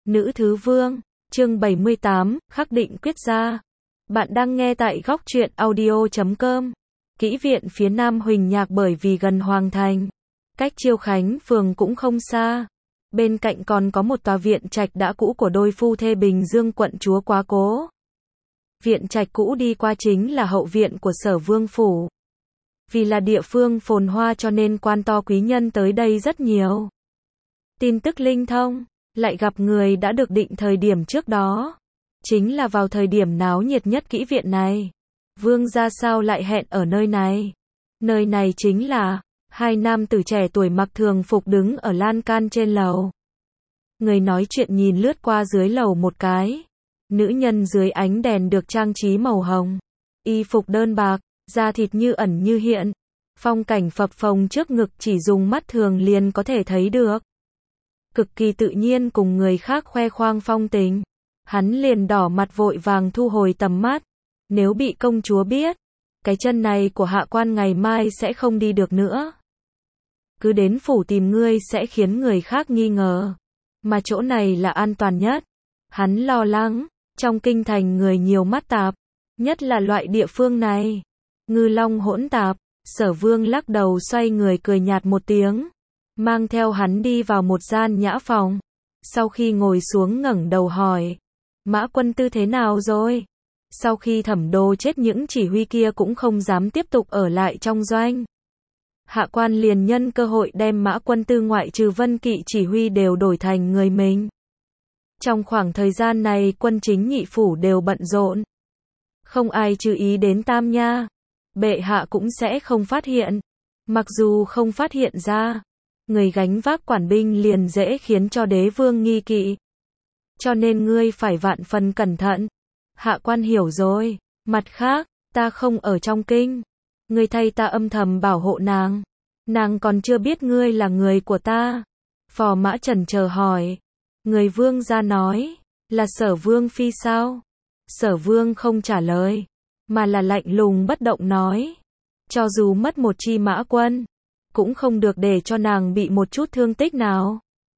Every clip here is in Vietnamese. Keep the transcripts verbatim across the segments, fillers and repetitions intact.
Nữ thứ vương, chương bảy mươi tám, khắc định quyết gia. Bạn đang nghe tại góc truyện audio chấm com. Kỹ viện phía Nam Huỳnh Nhạc bởi vì gần Hoàng Thành, cách Chiêu Khánh phường cũng không xa. Bên cạnh còn có một tòa viện trạch đã cũ của đôi phu thê Bình Dương quận chúa Quá Cố. Viện trạch cũ đi qua chính là hậu viện của Sở Vương phủ. Vì là địa phương phồn hoa cho nên quan to quý nhân tới đây rất nhiều. Tin tức linh thông, lại gặp người đã được định thời điểm trước đó. Chính là vào thời điểm náo nhiệt nhất kỹ viện này. Vương gia sao lại hẹn ở nơi này? Nơi này chính là hai nam tử trẻ tuổi mặc thường phục đứng ở lan can trên lầu. Người nói chuyện nhìn lướt qua dưới lầu một cái. Nữ nhân dưới ánh đèn được trang trí màu hồng. Y phục đơn bạc, da thịt như ẩn như hiện. Phong cảnh phập phồng trước ngực chỉ dùng mắt thường liền có thể thấy được. Cực kỳ tự nhiên cùng người khác khoe khoang phong tình. Hắn liền đỏ mặt vội vàng thu hồi tầm mắt. Nếu bị công chúa biết, cái chân này của hạ quan ngày mai sẽ không đi được nữa. Cứ đến phủ tìm ngươi sẽ khiến người khác nghi ngờ. Mà chỗ này là an toàn nhất. Hắn lo lắng, trong kinh thành người nhiều mắt tạp. Nhất là loại địa phương này. Ngư long hỗn tạp. Sở Vương lắc đầu xoay người cười nhạt một tiếng. Mang theo hắn đi vào một gian nhã phòng. Sau khi ngồi xuống ngẩng đầu hỏi. Mã quân tư thế nào rồi? Sau khi Thẩm Đô chết những chỉ huy kia cũng không dám tiếp tục ở lại trong doanh. Hạ quan liền nhân cơ hội đem Mã quân tư ngoại trừ Vân Kỵ chỉ huy đều đổi thành người mình. Trong khoảng thời gian này quân chính nhị phủ đều bận rộn. Không ai chú ý đến Tam Nha. Bệ hạ cũng sẽ không phát hiện. Mặc dù không phát hiện ra, người gánh vác quản binh liền dễ khiến cho đế vương nghi kỵ. Cho nên ngươi phải vạn phần cẩn thận. Hạ quan hiểu rồi. Mặt khác, ta không ở trong kinh. Ngươi thay ta âm thầm bảo hộ nàng. Nàng còn chưa biết ngươi là người của ta. Phò Mã chần chờ hỏi. Người vương gia nói, là Sở Vương phi sao? Sở Vương không trả lời, mà là lạnh lùng bất động nói. Cho dù mất một chi mã quân, cũng không được để cho nàng bị một chút thương tích nào.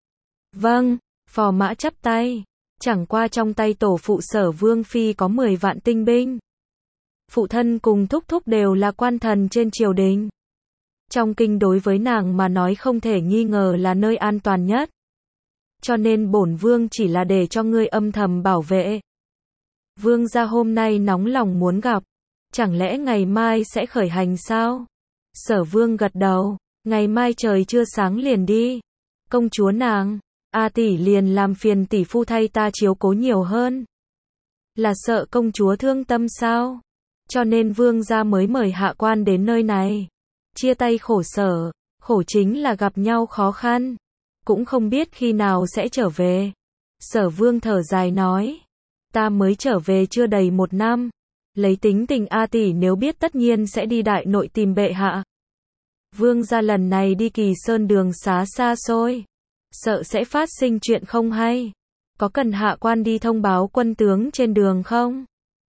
Vâng, Phò Mã chắp tay. Chẳng qua trong tay tổ phụ Sở Vương phi có mười vạn tinh binh. Phụ thân cùng thúc thúc đều là quan thần trên triều đình. Trong kinh đối với nàng mà nói không thể nghi ngờ là nơi an toàn nhất. Cho nên bổn vương chỉ là để cho ngươi âm thầm bảo vệ. Vương gia hôm nay nóng lòng muốn gặp. Chẳng lẽ ngày mai sẽ khởi hành sao? Sở Vương gật đầu. Ngày mai trời chưa sáng liền đi. Công chúa nàng, A tỷ liền làm phiền tỷ phu thay ta chiếu cố nhiều hơn. Là sợ công chúa thương tâm sao? Cho nên vương gia mới mời hạ quan đến nơi này. Chia tay khổ sở, khổ chính là gặp nhau khó khăn. Cũng không biết khi nào sẽ trở về. Sở Vương thở dài nói. Ta mới trở về chưa đầy một năm. Lấy tính tình A tỷ nếu biết tất nhiên sẽ đi đại nội tìm bệ hạ. Vương gia lần này đi Kỳ Sơn đường xá xa xôi. Sợ sẽ phát sinh chuyện không hay. Có cần hạ quan đi thông báo quân tướng trên đường không?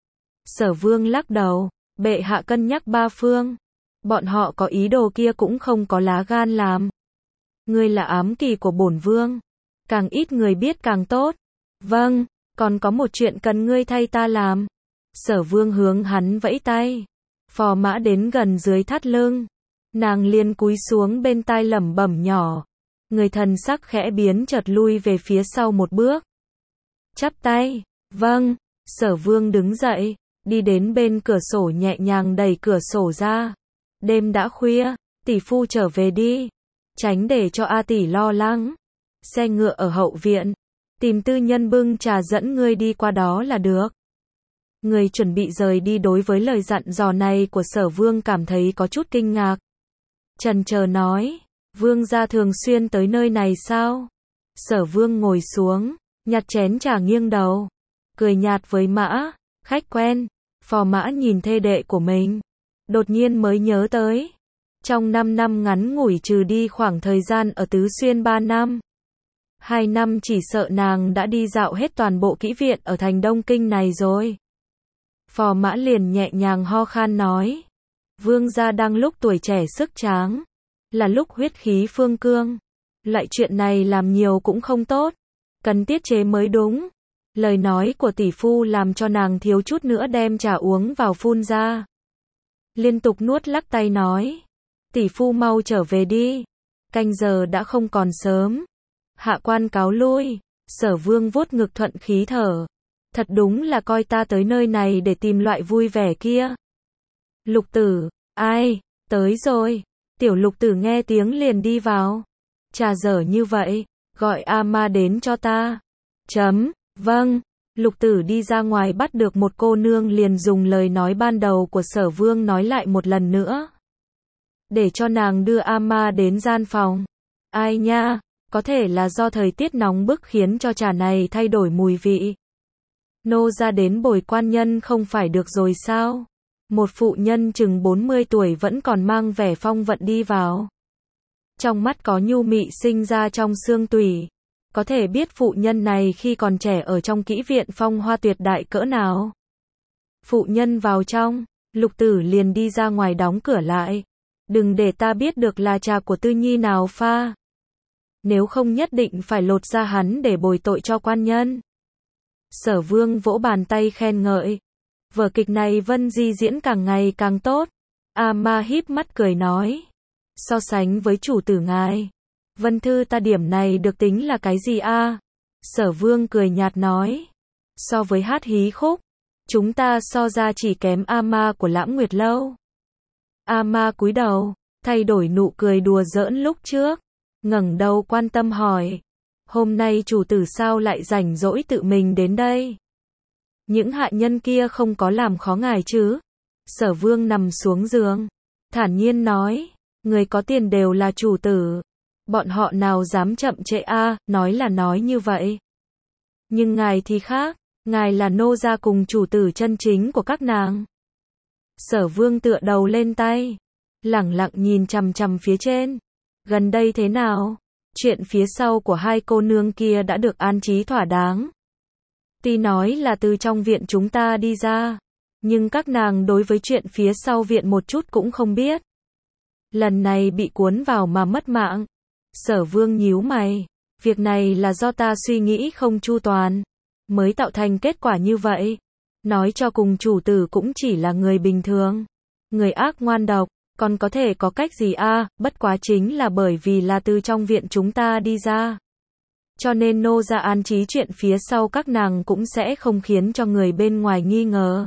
Sở Vương lắc đầu. Bệ hạ cân nhắc ba phương. Bọn họ có ý đồ kia cũng không có lá gan làm. Ngươi là ám kỳ của bổn vương. Càng ít người biết càng tốt. Vâng, còn có một chuyện cần ngươi thay ta làm. Sở Vương hướng hắn vẫy tay. Phò Mã đến gần dưới thắt lưng. Nàng liền cúi xuống bên tai lẩm bẩm nhỏ. Người thần sắc khẽ biến chợt lui về phía sau một bước. Chắp tay. Vâng. Sở Vương đứng dậy. Đi đến bên cửa sổ nhẹ nhàng đẩy cửa sổ ra. Đêm đã khuya. Tỷ phu trở về đi. Tránh để cho A tỷ lo lắng. Xe ngựa ở hậu viện. Tìm tư nhân bưng trà dẫn ngươi đi qua đó là được. Người chuẩn bị rời đi đối với lời dặn dò này của Sở Vương cảm thấy có chút kinh ngạc. Chần chờ nói. Vương gia thường xuyên tới nơi này sao? Sở Vương ngồi xuống. Nhặt chén trà nghiêng đầu. Cười nhạt với Mã. Khách quen. Phò Mã nhìn thê đệ của mình. Đột nhiên mới nhớ tới. Trong năm năm ngắn ngủi trừ đi khoảng thời gian ở Tứ Xuyên ba năm. Hai năm chỉ sợ nàng đã đi dạo hết toàn bộ kỹ viện ở thành Đông Kinh này rồi. Phò Mã liền nhẹ nhàng ho khan nói. Vương gia đang lúc tuổi trẻ sức tráng. Là lúc huyết khí phương cương. Loại chuyện này làm nhiều cũng không tốt. Cần tiết chế mới đúng. Lời nói của tỷ phu làm cho nàng thiếu chút nữa đem trà uống vào phun ra. Liên tục nuốt lắc tay nói. Tỷ phu mau trở về đi. Canh giờ đã không còn sớm. Hạ quan cáo lui. Sở Vương vuốt ngực thuận khí thở. Thật đúng là coi ta tới nơi này để tìm loại vui vẻ kia. Lục Tử, ai, tới rồi. Tiểu Lục Tử nghe tiếng liền đi vào. Trà dở như vậy, gọi A Ma đến cho ta. Chấm, vâng. Lục Tử đi ra ngoài bắt được một cô nương liền dùng lời nói ban đầu của Sở Vương nói lại một lần nữa. Để cho nàng đưa A Ma đến gian phòng. Ai nha, có thể là do thời tiết nóng bức khiến cho trà này thay đổi mùi vị. Nô ra đến bồi quan nhân không phải được rồi sao? Một phụ nhân chừng bốn mươi tuổi vẫn còn mang vẻ phong vận đi vào. Trong mắt có nhu mị sinh ra trong xương tủy. Có thể biết phụ nhân này khi còn trẻ ở trong kỹ viện phong hoa tuyệt đại cỡ nào. Phụ nhân vào trong, Lục Tử liền đi ra ngoài đóng cửa lại. Đừng để ta biết được là trà của Tư Nhi nào pha. Nếu không nhất định phải lột ra hắn để bồi tội cho quan nhân. Sở Vương vỗ bàn tay khen ngợi. Vở kịch này Vân Di diễn càng ngày càng tốt. A Ma híp mắt cười nói. So sánh với chủ tử ngài, Vân Thư ta điểm này được tính là cái gì a? Sở Vương cười nhạt nói. So với hát hí khúc, chúng ta so ra chỉ kém A Ma của Lãng Nguyệt Lâu. A Ma cúi đầu, thay đổi nụ cười đùa giỡn lúc trước, ngẩng đầu quan tâm hỏi. Hôm nay chủ tử sao lại rảnh rỗi tự mình đến đây? Những hạ nhân kia không có làm khó ngài chứ? Sở Vương nằm xuống giường, thản nhiên nói. Người có tiền đều là chủ tử. Bọn họ nào dám chậm trễ a, nói là nói như vậy. Nhưng ngài thì khác, ngài là nô gia cùng chủ tử chân chính của các nàng. Sở Vương tựa đầu lên tay, lẳng lặng nhìn chằm chằm phía trên. Gần đây thế nào? Chuyện phía sau của hai cô nương kia đã được an trí thỏa đáng. Tuy nói là từ trong viện chúng ta đi ra, nhưng các nàng đối với chuyện phía sau viện một chút cũng không biết. Lần này bị cuốn vào mà mất mạng. Sở Vương nhíu mày. Việc này là do ta suy nghĩ không chu toàn, mới tạo thành kết quả như vậy. Nói cho cùng chủ tử cũng chỉ là người bình thường. Người ác ngoan độc, còn có thể có cách gì a? Bất quá chính là bởi vì là từ trong viện chúng ta đi ra. Cho nên nô gia an trí chuyện phía sau các nàng cũng sẽ không khiến cho người bên ngoài nghi ngờ.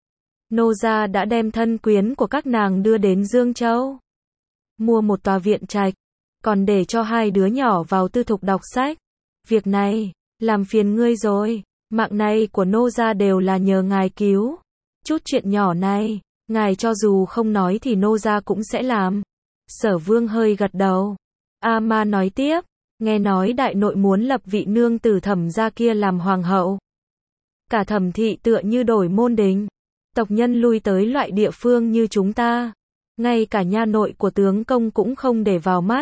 Nô gia đã đem thân quyến của các nàng đưa đến Dương Châu. Mua một tòa viện trạch, còn để cho hai đứa nhỏ vào tư thục đọc sách. Việc này, làm phiền ngươi rồi, mạng này của nô gia đều là nhờ ngài cứu. Chút chuyện nhỏ này, ngài cho dù không nói thì nô gia cũng sẽ làm. Sở Vương hơi gật đầu. A Ma nói tiếp, nghe nói đại nội muốn lập vị nương tử Thẩm gia kia làm hoàng hậu. Cả Thẩm thị tựa như đổi môn đình. Tộc nhân lui tới loại địa phương như chúng ta. Ngay cả nha nội của tướng công cũng không để vào mắt.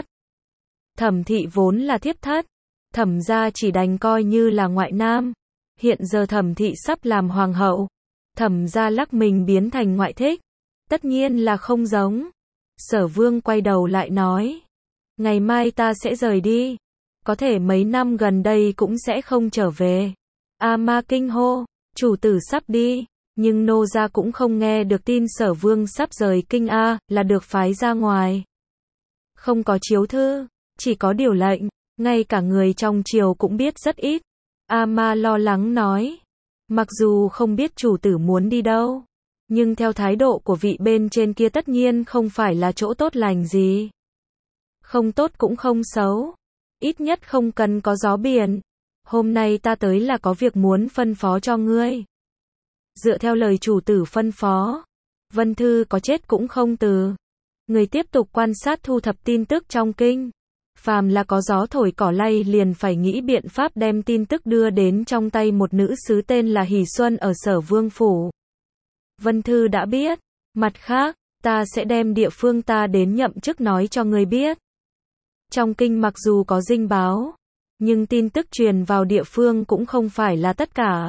Thẩm thị vốn là thiếp thất, Thẩm gia chỉ đành coi như là ngoại nam. Hiện giờ Thẩm thị sắp làm hoàng hậu, Thẩm gia lắc mình biến thành ngoại thích. Tất nhiên là không giống. Sở Vương quay đầu lại nói. Ngày mai ta sẽ rời đi. Có thể mấy năm gần đây cũng sẽ không trở về. A Ma kinh hô, chủ tử sắp đi. Nhưng nô gia cũng không nghe được tin Sở Vương sắp rời kinh a, là được phái ra ngoài. Không có chiếu thư, chỉ có điều lệnh, ngay cả người trong triều cũng biết rất ít. A Ma lo lắng nói, mặc dù không biết chủ tử muốn đi đâu, nhưng theo thái độ của vị bên trên kia tất nhiên không phải là chỗ tốt lành gì. Không tốt cũng không xấu, ít nhất không cần có gió biển. Hôm nay ta tới là có việc muốn phân phó cho ngươi. Dựa theo lời chủ tử phân phó, Vân Thư có chết cũng không từ. Người tiếp tục quan sát thu thập tin tức trong kinh. Phàm là có gió thổi cỏ lay liền phải nghĩ biện pháp đem tin tức đưa đến trong tay một nữ sứ tên là Hỷ Xuân ở Sở Vương phủ. Vân Thư đã biết. Mặt khác, ta sẽ đem địa phương ta đến nhậm chức nói cho người biết. Trong kinh mặc dù có dinh báo, nhưng tin tức truyền vào địa phương cũng không phải là tất cả.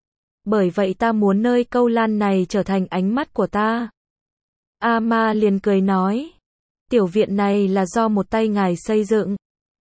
Bởi vậy ta muốn nơi câu lan này trở thành ánh mắt của ta. A Ma liền cười nói. Tiểu viện này là do một tay ngài xây dựng.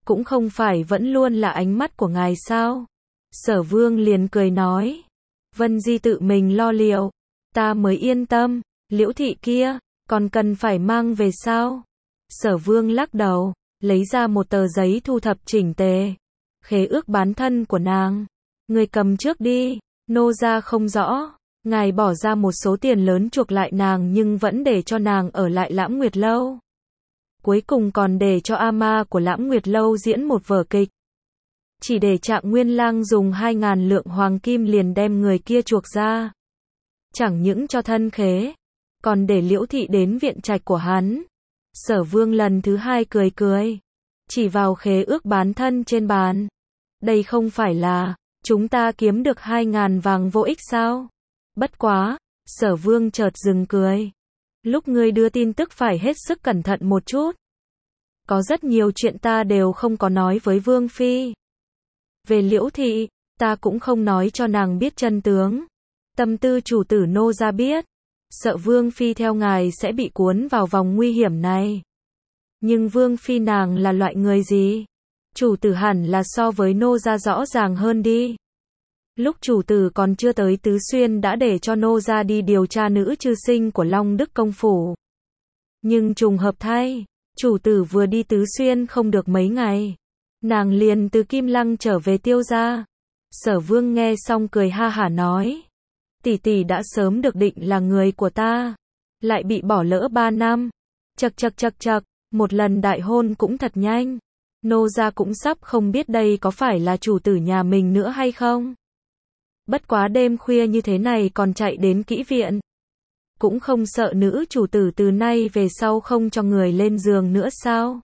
cũng không phải vẫn luôn là ánh mắt của ngài sao? Sở Vương liền cười nói, Vân Di tự mình lo liệu, ta mới yên tâm, Liễu thị kia, còn cần phải mang về sao? Sở Vương lắc đầu, lấy ra một tờ giấy thu thập chỉnh tề, khế ước bán thân của nàng, người cầm trước đi, nô gia không rõ, ngài bỏ ra một số tiền lớn chuộc lại nàng nhưng vẫn để cho nàng ở lại Lãm Nguyệt Lâu. Cuối cùng còn để cho ama của Lãm Nguyệt Lâu diễn một vở kịch. Chỉ để Trạng Nguyên Lang dùng hai ngàn lượng hoàng kim liền đem người kia chuộc ra. Chẳng những cho thân khế, còn để Liễu thị đến viện trạch của hắn. Sở Vương lần thứ hai cười cười, chỉ vào khế ước bán thân trên bàn. Đây không phải là, chúng ta kiếm được hai ngàn vàng vô ích sao? Bất quá, Sở Vương chợt dừng cười. Lúc ngươi đưa tin tức phải hết sức cẩn thận một chút. Có rất nhiều chuyện ta đều không có nói với Vương Phi. Về Liễu thị, ta cũng không nói cho nàng biết chân tướng. Tâm tư chủ tử nô gia biết. Sợ Vương Phi theo ngài sẽ bị cuốn vào vòng nguy hiểm này. Nhưng Vương Phi nàng là loại người gì? Chủ tử hẳn là so với nô gia rõ ràng hơn đi. Lúc chủ tử còn chưa tới Tứ Xuyên đã để cho nô gia đi điều tra nữ chư sinh của Long Đức Công Phủ. Nhưng trùng hợp thay, chủ tử vừa đi Tứ Xuyên không được mấy ngày. Nàng liền từ Kim Lăng trở về Tiêu gia. Sở Vương nghe xong cười ha hả nói. Tỷ tỷ đã sớm được định là người của ta. Lại bị bỏ lỡ ba năm. Chật chật chật chật, một lần đại hôn cũng thật nhanh. Nô gia cũng sắp không biết đây có phải là chủ tử nhà mình nữa hay không. Bất quá đêm khuya như thế này còn chạy đến kỹ viện. Cũng không sợ nữ chủ tử từ nay về sau không cho người lên giường nữa sao?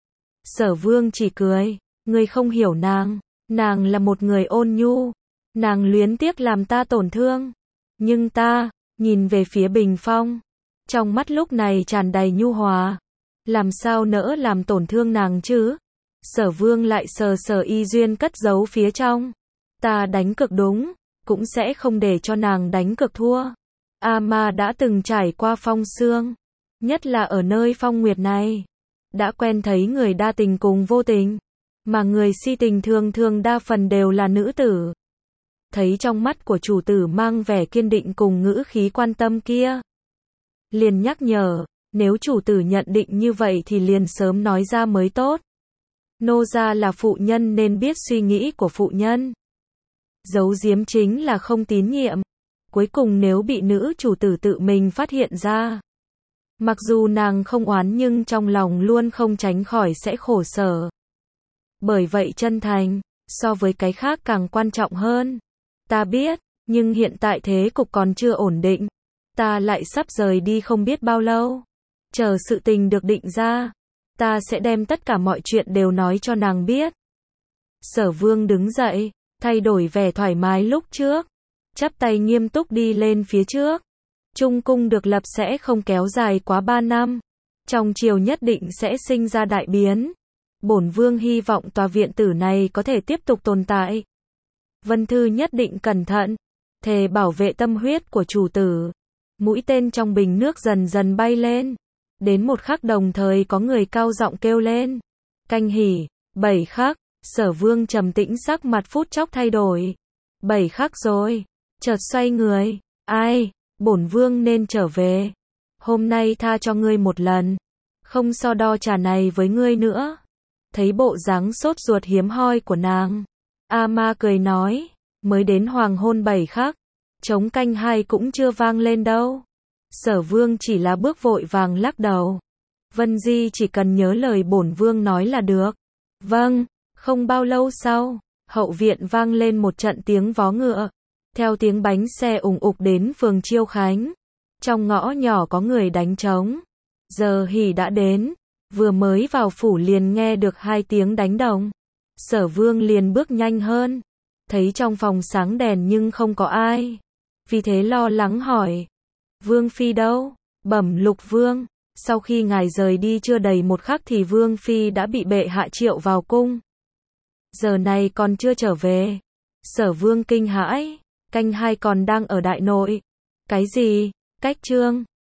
Sở Vương chỉ cười, ngươi không hiểu nàng, nàng là một người ôn nhu, nàng luyến tiếc làm ta tổn thương. Nhưng ta, nhìn về phía Bình Phong, trong mắt lúc này tràn đầy nhu hòa, làm sao nỡ làm tổn thương nàng chứ? Sở Vương lại sờ sờ y duyên cất giấu phía trong. Ta đánh cược đúng, cũng sẽ không để cho nàng đánh cược thua. Ama đã từng trải qua phong sương, nhất là ở nơi phong nguyệt này, đã quen thấy người đa tình cùng vô tình, mà người si tình thường thường đa phần đều là nữ tử. Thấy trong mắt của chủ tử mang vẻ kiên định cùng ngữ khí quan tâm kia, liền nhắc nhở, nếu chủ tử nhận định như vậy thì liền sớm nói ra mới tốt. Nô gia là phụ nhân nên biết suy nghĩ của phụ nhân. Giấu giếm chính là không tín nhiệm. Cuối cùng nếu bị nữ chủ tử tự mình phát hiện ra, mặc dù nàng không oán nhưng trong lòng luôn không tránh khỏi sẽ khổ sở. Bởi vậy chân thành, so với cái khác càng quan trọng hơn. Ta biết, nhưng hiện tại thế cục còn chưa ổn định. Ta lại sắp rời đi không biết bao lâu. Chờ sự tình được định ra, ta sẽ đem tất cả mọi chuyện đều nói cho nàng biết. Sở Vương đứng dậy, thay đổi vẻ thoải mái lúc trước, chắp tay nghiêm túc đi lên phía trước. Trung cung được lập sẽ không kéo dài quá ba năm. Trong triều nhất định sẽ sinh ra đại biến. Bổn Vương hy vọng tòa viện tử này có thể tiếp tục tồn tại. Vân Thư nhất định cẩn thận, thề bảo vệ tâm huyết của chủ tử. Mũi tên trong bình nước dần dần bay lên. Đến một khắc đồng thời có người cao giọng kêu lên. Canh hỉ, bảy khắc, Sở Vương trầm tĩnh sắc mặt phút chốc thay đổi. Bảy khắc rồi, chợt xoay người, ai, bổn Vương nên trở về. Hôm nay tha cho ngươi một lần, không so đo trà này với ngươi nữa. Thấy bộ dáng sốt ruột hiếm hoi của nàng, Ama cười nói, mới đến hoàng hôn bảy khắc, trống canh hai cũng chưa vang lên đâu. Sở Vương chỉ là bước vội vàng lắc đầu. Vân Di chỉ cần nhớ lời bổn Vương nói là được. Vâng. Không bao lâu sau, hậu viện vang lên một trận tiếng vó ngựa, theo tiếng bánh xe ùng ục đến phường Chiêu Khánh. Trong ngõ nhỏ có người đánh trống. Giờ hỉ đã đến, vừa mới vào phủ liền nghe được hai tiếng đánh đồng. Sở Vương liền bước nhanh hơn, thấy trong phòng sáng đèn nhưng không có ai. Vì thế lo lắng hỏi, Vương Phi đâu? Bẩm Lục Vương, sau khi ngài rời đi chưa đầy một khắc thì Vương Phi đã bị bệ hạ triệu vào cung. Giờ này còn chưa trở về. Sở Vương kinh hãi, canh hai còn đang ở đại nội. Cái gì? Cách trương,